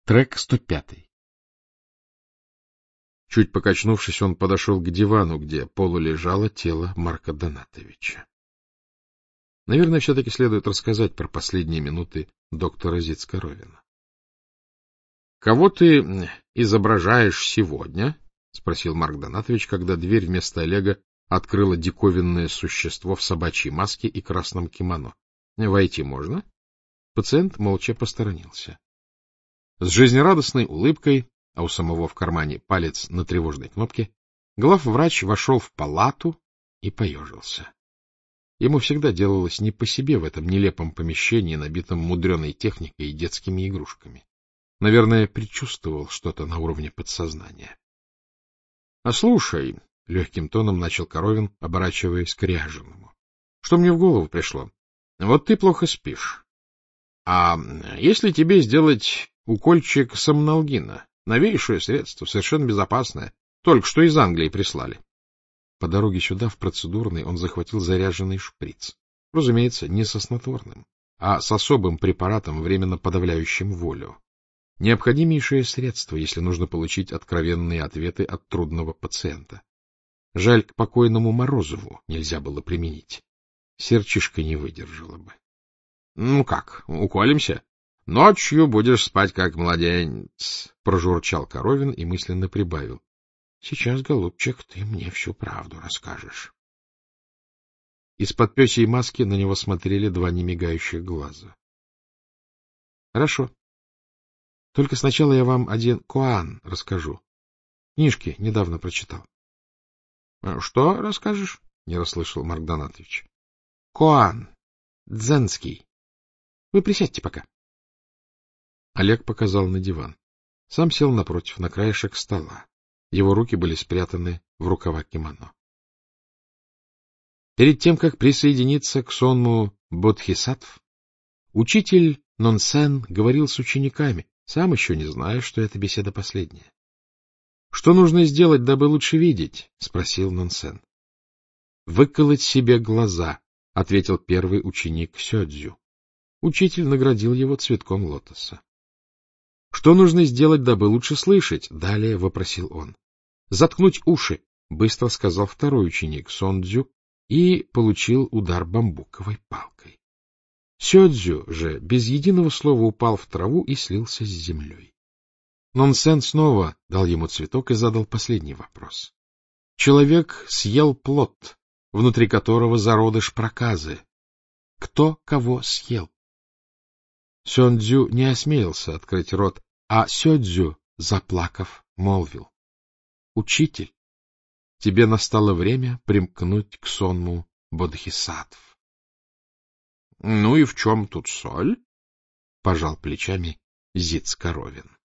Трек 105. Чуть покачнувшись, он подошел к дивану, где полулежало тело Марка Донатовича. Наверное, все-таки следует рассказать про последние минуты доктора Зицкоровина. — Кого ты изображаешь сегодня? — спросил Марк Донатович, когда дверь вместо Олега открыла диковинное существо в собачьей маске и красном кимоно. — Войти можно? Пациент молча посторонился. С жизнерадостной улыбкой, а у самого в кармане палец на тревожной кнопке, главврач вошел в палату и поежился. Ему всегда делалось не по себе в этом нелепом помещении, набитом мудреной техникой и детскими игрушками. Наверное, предчувствовал что-то на уровне подсознания. — А слушай, — легким тоном начал Коровин, оборачиваясь к Ряженому, — что мне в голову пришло? Вот ты плохо спишь. А если тебе сделать укольчик сомнолгина, новейшее средство, совершенно безопасное, только что из Англии прислали? По дороге сюда, в процедурной, он захватил заряженный шприц. Разумеется, не со снотворным, а с особым препаратом, временно подавляющим волю. Необходимейшее средство, если нужно получить откровенные ответы от трудного пациента. Жаль, к покойному Морозову нельзя было применить. Сердчишко не выдержало бы. — Ну как, уколемся? — Ночью будешь спать, как младенец, — прожурчал Коровин и мысленно прибавил. — Сейчас, голубчик, ты мне всю правду расскажешь. Из-под пёсьей маски на него смотрели два немигающих глаза. — Хорошо. Только сначала я вам один коан расскажу. Книжки недавно прочитал. — Что расскажешь? — не расслышал Марк Донатович. — Коан. Дзенский. Вы присядьте пока. Олег показал на диван. Сам сел напротив, на краешек стола. Его руки были спрятаны в рукава кимоно. Перед тем, как присоединиться к сонму бодхисаттв, учитель Нонсен говорил с учениками, сам еще не зная, что эта беседа последняя. — Что нужно сделать, дабы лучше видеть? — спросил Нонсен. — Выколоть себе глаза, — ответил первый ученик Сёдзю. Учитель наградил его цветком лотоса. — Что нужно сделать, дабы лучше слышать? — далее вопросил он. — Заткнуть уши, — быстро сказал второй ученик Сондзю и получил удар бамбуковой палкой. Сёдзю же без единого слова упал в траву и слился с землей. Нонсен снова дал ему цветок и задал последний вопрос. Человек съел плод, внутри которого зародыш проказы. Кто кого съел? Сёндзю не осмелился открыть рот, а Сёдзю, заплакав, молвил: — Учитель, тебе настало время примкнуть к сонму бодхисаттв. — Ну и в чем тут соль? — пожал плечами Зицкоровин.